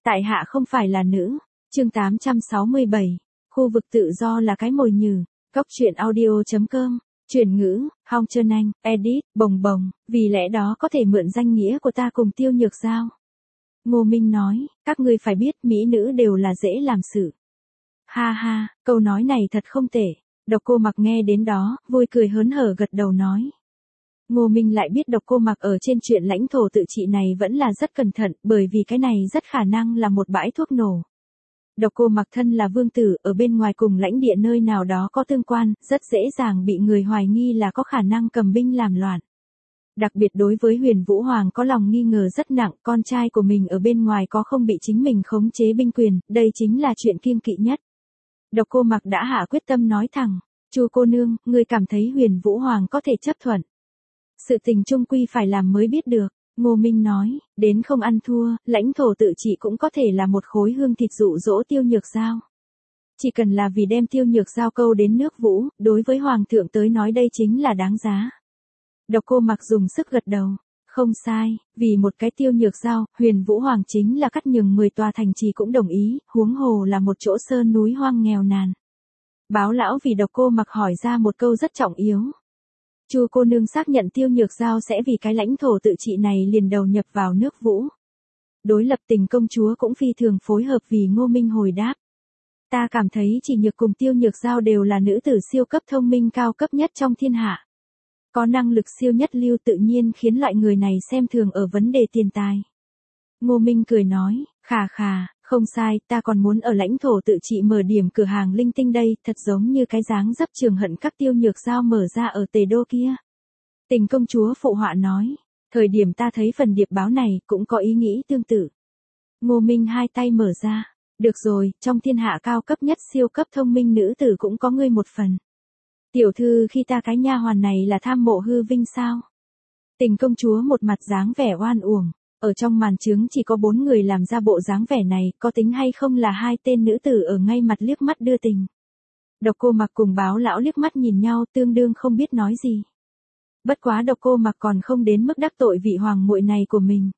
Tại hạ không phải là nữ. Chương 867. Khu vực tự do là cái mồi nhử. Cóc truyện audio.com. Chuyển ngữ, Hong Trân Anh, edit, bồng bồng, vì lẽ đó có thể mượn danh nghĩa của ta cùng Tiêu Nhược Giao. Ngô Minh nói, các ngươi phải biết mỹ nữ đều là dễ làm sự. Ha ha, câu nói này thật không tệ. Độc Cô Mặc nghe đến đó, vui cười hớn hở gật đầu nói. Ngô Minh lại biết Độc Cô Mặc ở trên chuyện lãnh thổ tự trị này vẫn là rất cẩn thận, bởi vì cái này rất khả năng là một bãi thuốc nổ. Độc Cô Mặc thân là vương tử, ở bên ngoài cùng lãnh địa nơi nào đó có tương quan, rất dễ dàng bị người hoài nghi là có khả năng cầm binh làm loạn. Đặc biệt đối với Huyền Vũ Hoàng có lòng nghi ngờ rất nặng, con trai của mình ở bên ngoài có không bị chính mình khống chế binh quyền, đây chính là chuyện kiêng kỵ nhất. Độc Cô Mặc đã hạ quyết tâm nói thẳng, Chu cô nương, ngươi cảm thấy Huyền Vũ Hoàng có thể chấp thuận. Sự tình chung quy phải làm mới biết được. Ngô Minh nói, đến không ăn thua, lãnh thổ tự trị cũng có thể là một khối hương thịt dụ dỗ Tiêu Nhược Giao. Chỉ cần là vì đem Tiêu Nhược Giao câu đến nước Vũ, đối với Hoàng thượng tới nói đây chính là đáng giá. Độc Cô Mặc dùng sức gật đầu. Không sai, vì một cái Tiêu Nhược Giao, Huyền Vũ Hoàng chính là cắt nhường 10 tòa thành trì cũng đồng ý, huống hồ là một chỗ sơn núi hoang nghèo nàn. Báo lão vì Độc Cô Mặc hỏi ra một câu rất trọng yếu. Chu cô nương xác nhận Tiêu Nhược Giao sẽ vì cái lãnh thổ tự trị này liền đầu nhập vào nước Vũ. Đối lập Tình công chúa cũng phi thường phối hợp vì Ngô Minh hồi đáp. Ta cảm thấy chỉ Nhược cùng Tiêu Nhược Giao đều là nữ tử siêu cấp thông minh cao cấp nhất trong thiên hạ. Có năng lực siêu nhất lưu tự nhiên khiến loại người này xem thường ở vấn đề tiền tài. Ngô Minh cười nói, khà khà, không sai, ta còn muốn ở lãnh thổ tự trị mở điểm cửa hàng linh tinh đây, thật giống như cái dáng dấp Trường Hận các Tiêu Nhược Giao mở ra ở Tề Đô kia. Tình công chúa phụ họa nói, thời điểm ta thấy phần điệp báo này cũng có ý nghĩ tương tự. Ngô Minh hai tay mở ra, được rồi, trong thiên hạ cao cấp nhất siêu cấp thông minh nữ tử cũng có ngươi một phần. Tiểu thư khi ta cái nha hoàn này là tham mộ hư vinh sao? Tình công chúa một mặt dáng vẻ oan uổng. Ở trong màn trướng chỉ có 4 người làm ra bộ dáng vẻ này, có tính hay không là hai tên nữ tử ở ngay mặt liếc mắt đưa tình. Độc Cô Mặc cùng báo lão liếc mắt nhìn nhau tương đương không biết nói gì. Bất quá Độc Cô Mặc còn không đến mức đắc tội vị hoàng muội này của mình.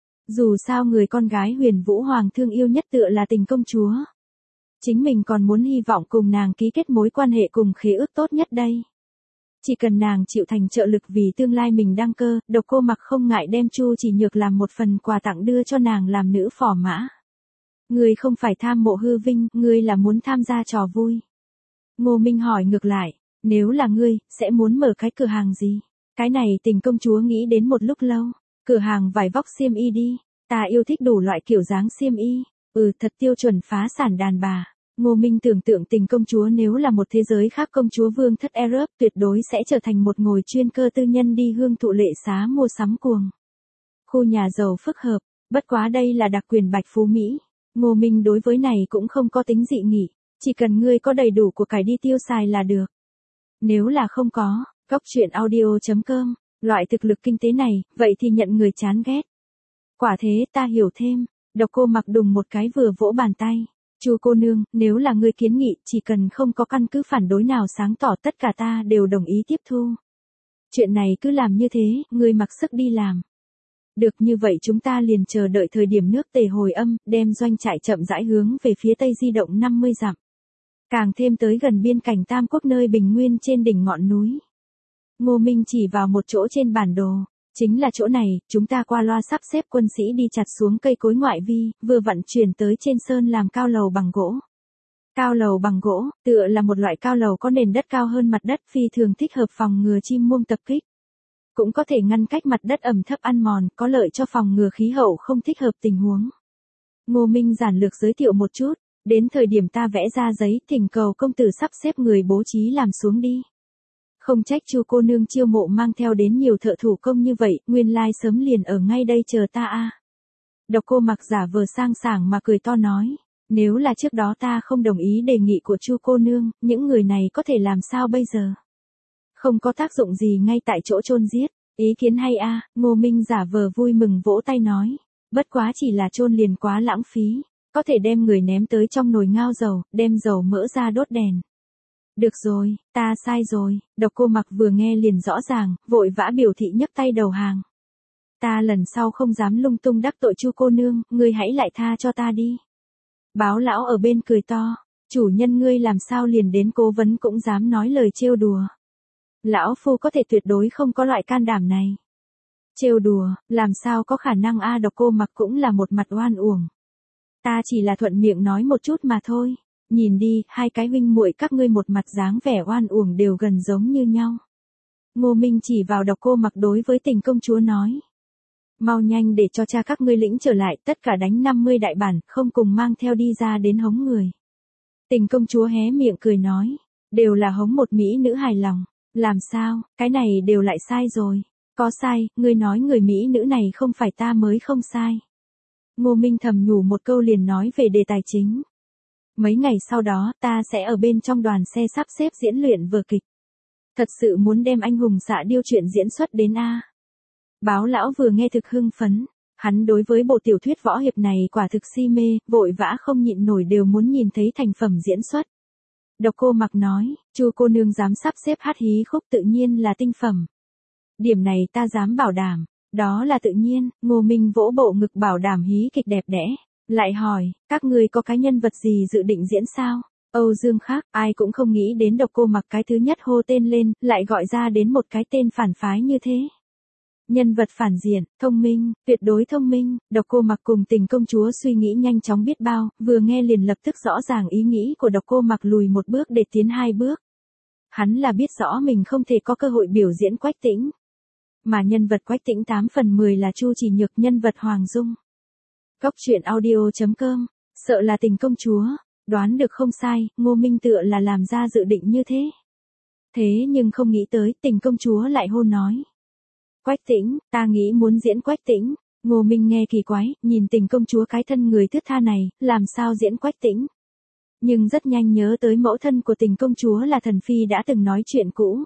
Dù sao người con gái Huyền Vũ Hoàng thương yêu nhất tựa là Tình công chúa. Chính mình còn muốn hy vọng cùng nàng ký kết mối quan hệ cùng khế ước tốt nhất đây. Chỉ cần nàng chịu thành trợ lực vì tương lai mình đăng cơ, Độc Cô Mặc không ngại đem Chu Chỉ Nhược làm một phần quà tặng đưa cho nàng làm nữ phò mã. Ngươi không phải tham mộ hư vinh, ngươi là muốn tham gia trò vui. Ngô Minh hỏi ngược lại, nếu là ngươi, sẽ muốn mở cái cửa hàng gì? Cái này Tình công chúa nghĩ đến một lúc lâu, cửa hàng vải vóc xiêm y đi, ta yêu thích đủ loại kiểu dáng xiêm y, thật tiêu chuẩn phá sản đàn bà. Ngô Minh tưởng tượng Tình công chúa nếu là một thế giới khác công chúa vương thất Arab tuyệt đối sẽ trở thành một ngồi chuyên cơ tư nhân đi hương thụ lệ xá mua sắm cuồng. Khu nhà giàu phức hợp, bất quá đây là đặc quyền bạch phú Mỹ. Ngô Minh đối với này cũng không có tính dị nghị, chỉ cần ngươi có đầy đủ của cải đi tiêu xài là được. Nếu là không có, Cóc truyện audio.com, loại thực lực kinh tế này, vậy thì nhận người chán ghét. Quả thế ta hiểu thêm, Độc Cô Mặc đùng một cái vừa vỗ bàn tay. Chu cô nương, nếu là ngươi kiến nghị, chỉ cần không có căn cứ phản đối nào sáng tỏ tất cả ta đều đồng ý tiếp thu. Chuyện này cứ làm như thế, ngươi mặc sức đi làm. Được như vậy chúng ta liền chờ đợi thời điểm nước Tề hồi âm, đem doanh trại chậm rãi hướng về phía tây di động 50 dặm. Càng thêm tới gần biên cảnh Tam Quốc nơi bình nguyên trên đỉnh ngọn núi. Ngô Minh chỉ vào một chỗ trên bản đồ. Chính là chỗ này, chúng ta qua loa sắp xếp quân sĩ đi chặt xuống cây cối ngoại vi, vừa vặn chuyển tới trên sơn làm cao lầu bằng gỗ. Cao lầu bằng gỗ, tựa là một loại cao lầu có nền đất cao hơn mặt đất phi thường thích hợp phòng ngừa chim muông tập kích. Cũng có thể ngăn cách mặt đất ẩm thấp ăn mòn, có lợi cho phòng ngừa khí hậu không thích hợp tình huống. Ngô Minh giản lược giới thiệu một chút, đến thời điểm ta vẽ ra giấy thỉnh cầu công tử sắp xếp người bố trí làm xuống đi. Không trách Chu cô nương chiêu mộ mang theo đến nhiều thợ thủ công như vậy, nguyên lai sớm liền ở ngay đây chờ ta a. Độc Cô Mặc giả vờ sang sảng mà cười to nói, nếu là trước đó ta không đồng ý đề nghị của Chu cô nương, những người này có thể làm sao bây giờ? Không có tác dụng gì ngay tại chỗ chôn giết, ý kiến hay a. Ngô Minh giả vờ vui mừng vỗ tay nói, bất quá chỉ là chôn liền quá lãng phí, có thể đem người ném tới trong nồi ngao dầu, đem dầu mỡ ra đốt đèn. Được rồi, ta sai rồi. Độc Cô Mặc vừa nghe liền rõ ràng, vội vã biểu thị nhấc tay đầu hàng. Ta lần sau không dám lung tung đắc tội Chu cô nương, ngươi hãy lại tha cho ta đi. Báo lão ở bên cười to, chủ nhân ngươi làm sao liền đến cố vấn cũng dám nói lời trêu đùa. Lão phu có thể tuyệt đối không có loại can đảm này. Trêu đùa, làm sao có khả năng a, Độc Cô Mặc cũng là một mặt oan uổng. Ta chỉ là thuận miệng nói một chút mà thôi. Nhìn đi, hai cái huynh muội các ngươi một mặt dáng vẻ oan uổng đều gần giống như nhau. Ngô Minh chỉ vào Độc Cô Mặc đối với Tình công chúa nói. Mau nhanh để cho cha các ngươi lĩnh trở lại, tất cả đánh 50 đại bản, không cùng mang theo đi ra đến hống người. Tình công chúa hé miệng cười nói. Đều là hống một mỹ nữ hài lòng. Làm sao, cái này đều lại sai rồi. Có sai, ngươi nói người mỹ nữ này không phải ta mới không sai. Ngô Minh thầm nhủ một câu liền nói về đề tài chính. Mấy ngày sau đó, ta sẽ ở bên trong đoàn xe sắp xếp diễn luyện vở kịch. Thật sự muốn đem anh hùng xạ điêu chuyện diễn xuất đến a. Báo lão vừa nghe thực hưng phấn, hắn đối với bộ tiểu thuyết võ hiệp này quả thực si mê, vội vã không nhịn nổi đều muốn nhìn thấy thành phẩm diễn xuất. Độc Cô Mặc nói, Chu cô nương dám sắp xếp hát hí khúc tự nhiên là tinh phẩm. Điểm này ta dám bảo đảm, đó là tự nhiên. Ngô Minh vỗ bộ ngực bảo đảm hí kịch đẹp đẽ, lại hỏi, các ngươi có cái nhân vật gì dự định diễn sao? Âu Dương khác, ai cũng không nghĩ đến Độc Cô Mặc cái thứ nhất hô tên lên, lại gọi ra đến một cái tên phản phái như thế. Nhân vật phản diện, thông minh, tuyệt đối thông minh. Độc Cô Mặc cùng Tình công chúa suy nghĩ nhanh chóng biết bao, vừa nghe liền lập tức rõ ràng ý nghĩ của Độc Cô Mặc, lùi một bước để tiến hai bước. Hắn là biết rõ mình không thể có cơ hội biểu diễn Quách Tĩnh. Mà nhân vật Quách Tĩnh 8 phần 10 là Chu Chỉ Nhược, nhân vật Hoàng Dung. Cốc truyện audio.com, sợ là Tình công chúa, đoán được không sai, Ngô Minh tựa là làm ra dự định như thế. Thế nhưng không nghĩ tới, Tình công chúa lại hô nói. Quách Tĩnh, ta nghĩ muốn diễn Quách Tĩnh. Ngô Minh nghe kỳ quái, nhìn Tình công chúa cái thân người thướt tha này, làm sao diễn Quách Tĩnh. Nhưng rất nhanh nhớ tới mẫu thân của Tình công chúa là Thần Phi đã từng nói chuyện cũ.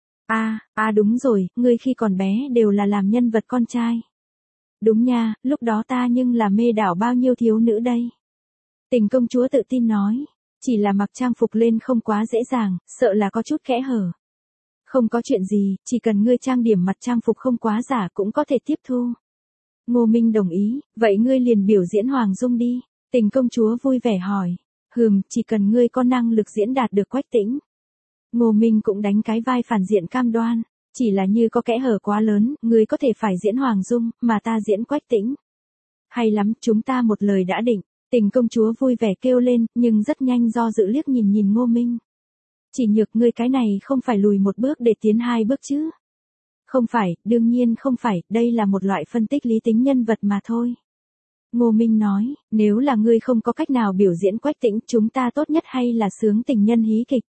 Đúng rồi, ngươi khi còn bé đều là làm nhân vật con trai. Đúng nha, lúc đó ta nhưng là mê đảo bao nhiêu thiếu nữ đây. Tình công chúa tự tin nói, chỉ là mặc trang phục lên không quá dễ dàng, sợ là có chút kẽ hở. Không có chuyện gì, chỉ cần ngươi trang điểm mặt trang phục không quá giả cũng có thể tiếp thu. Ngô Minh đồng ý, vậy ngươi liền biểu diễn Hoàng Dung đi. Tình công chúa vui vẻ hỏi, chỉ cần ngươi có năng lực diễn đạt được Quách Tĩnh. Ngô Minh cũng đánh cái vai phản diện cam đoan, chỉ là như có kẽ hở quá lớn, ngươi có thể phải diễn Hoàng Dung, mà ta diễn Quách Tĩnh. Hay lắm, chúng ta một lời đã định. Tình công chúa vui vẻ kêu lên, nhưng rất nhanh do dự liếc nhìn Ngô Minh. Chỉ Nhược, ngươi cái này không phải lùi một bước để tiến hai bước chứ? Không phải, đương nhiên không phải, đây là một loại phân tích lý tính nhân vật mà thôi. Ngô Minh nói, nếu là ngươi không có cách nào biểu diễn Quách Tĩnh, chúng ta tốt nhất hay là xướng tình nhân hí kịch.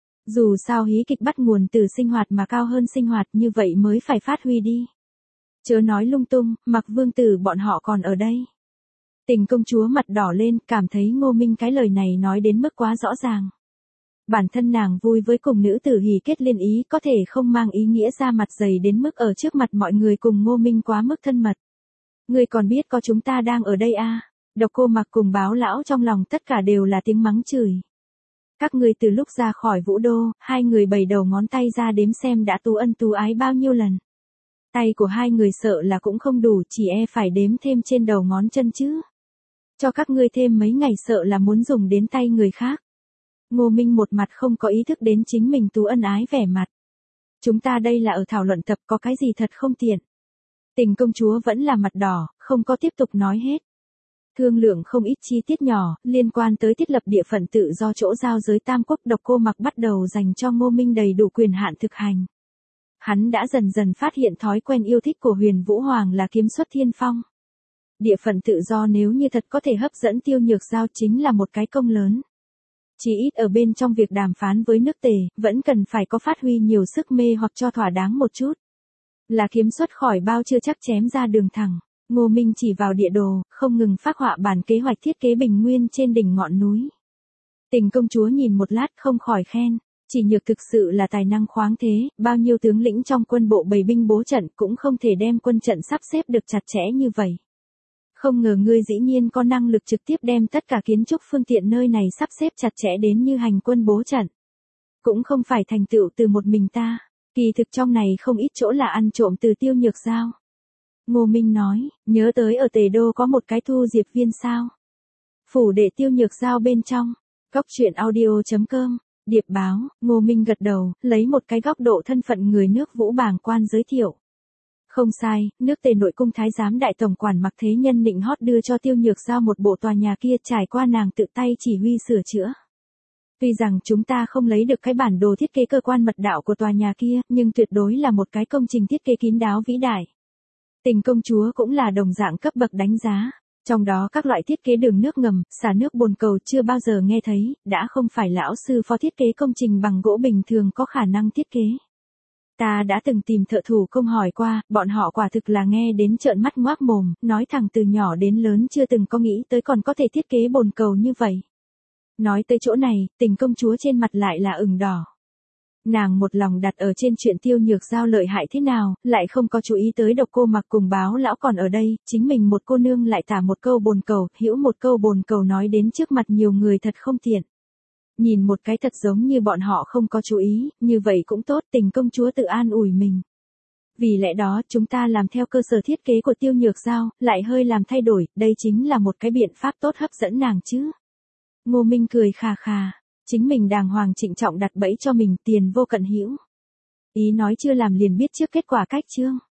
Dù sao hí kịch bắt nguồn từ sinh hoạt mà cao hơn sinh hoạt, như vậy mới phải phát huy đi. Chớ nói lung tung, Mặc Vương tử bọn họ còn ở đây. Tình công chúa mặt đỏ lên, cảm thấy Ngô Minh cái lời này nói đến mức quá rõ ràng. Bản thân nàng vui với cùng nữ tử hỉ kết liên ý, có thể không mang ý nghĩa ra mặt dày đến mức ở trước mặt mọi người cùng Ngô Minh quá mức thân mật. Ngươi còn biết có chúng ta đang ở đây à? Độc Cô Mặc cùng Báo lão trong lòng tất cả đều là tiếng mắng chửi. Các ngươi từ lúc ra khỏi Vũ Đô, hai người bày đầu ngón tay ra đếm xem đã tú ân tú ái bao nhiêu lần. Tay của hai người sợ là cũng không đủ, chỉ phải đếm thêm trên đầu ngón chân chứ. Cho các ngươi thêm mấy ngày sợ là muốn dùng đến tay người khác. Ngô Minh một mặt không có ý thức đến chính mình tú ân ái vẻ mặt. Chúng ta đây là ở thảo luận tập, có cái gì thật không tiện. Tình công chúa vẫn là mặt đỏ, không có tiếp tục nói hết. Thương lượng không ít chi tiết nhỏ, liên quan tới thiết lập địa phận tự do chỗ giao giới Tam Quốc. Độc Cô Mặc bắt đầu dành cho Ngô Minh đầy đủ quyền hạn thực hành. Hắn đã dần dần phát hiện thói quen yêu thích của Huyền Vũ Hoàng là kiếm xuất thiên phong. Địa phận tự do nếu như thật có thể hấp dẫn Tiêu Nhược Giao chính là một cái công lớn. Chỉ ít ở bên trong việc đàm phán với nước Tề, vẫn cần phải có phát huy nhiều sức mê hoặc cho thỏa đáng một chút. Là kiếm xuất khỏi bao chưa chắc chém ra đường thẳng. Ngô Minh chỉ vào địa đồ, không ngừng phác họa bản kế hoạch thiết kế bình nguyên trên đỉnh ngọn núi. Tình công chúa nhìn một lát không khỏi khen, Chỉ Nhược thực sự là tài năng khoáng thế, bao nhiêu tướng lĩnh trong quân bộ bày binh bố trận cũng không thể đem quân trận sắp xếp được chặt chẽ như vậy. Không ngờ ngươi dĩ nhiên có năng lực trực tiếp đem tất cả kiến trúc phương tiện nơi này sắp xếp chặt chẽ đến như hành quân bố trận. Cũng không phải thành tựu từ một mình ta, kỳ thực trong này không ít chỗ là ăn trộm từ Tiêu Nhược Giao. Ngô Minh nói, nhớ tới ở Tề Đô có một cái thu diệp viên sao. Phủ đệ Tiêu Nhược Giao bên trong. Cốc truyện audio.com, điệp báo, Ngô Minh gật đầu, lấy một cái góc độ thân phận người nước Vũ bàng quan giới thiệu. Không sai, nước Tề nội cung thái giám đại tổng quản Mặc Thế Nhân nịnh hót đưa cho Tiêu Nhược Giao một bộ tòa nhà kia trải qua nàng tự tay chỉ huy sửa chữa. Tuy rằng chúng ta không lấy được cái bản đồ thiết kế cơ quan mật đạo của tòa nhà kia, nhưng tuyệt đối là một cái công trình thiết kế kín đáo vĩ đại. Tình công chúa cũng là đồng dạng cấp bậc đánh giá. Trong đó các loại thiết kế đường nước ngầm, xả nước bồn cầu chưa bao giờ nghe thấy, đã không phải lão sư phó thiết kế công trình bằng gỗ bình thường có khả năng thiết kế. Ta đã từng tìm thợ thủ công hỏi qua, bọn họ quả thực là nghe đến trợn mắt ngoác mồm, nói thẳng từ nhỏ đến lớn chưa từng có nghĩ tới còn có thể thiết kế bồn cầu như vậy. Nói tới chỗ này, Tình công chúa trên mặt lại là ửng đỏ. Nàng một lòng đặt ở trên chuyện Tiêu Nhược Giao lợi hại thế nào, lại không có chú ý tới Độc Cô Mặc cùng Báo lão còn ở đây, chính mình một cô nương lại tả một câu bồn cầu, hữu một câu bồn cầu nói đến trước mặt nhiều người thật không tiện. Nhìn một cái thật giống như bọn họ không có chú ý, như vậy cũng tốt, Tình công chúa tự an ủi mình. Vì lẽ đó chúng ta làm theo cơ sở thiết kế của Tiêu Nhược Giao, lại hơi làm thay đổi, đây chính là một cái biện pháp tốt hấp dẫn nàng chứ. Ngô Minh cười khà khà. Chính mình đàng hoàng trịnh trọng đặt bẫy cho mình, tiền vô cận hữu. Ý nói chưa làm liền biết trước kết quả cách chương.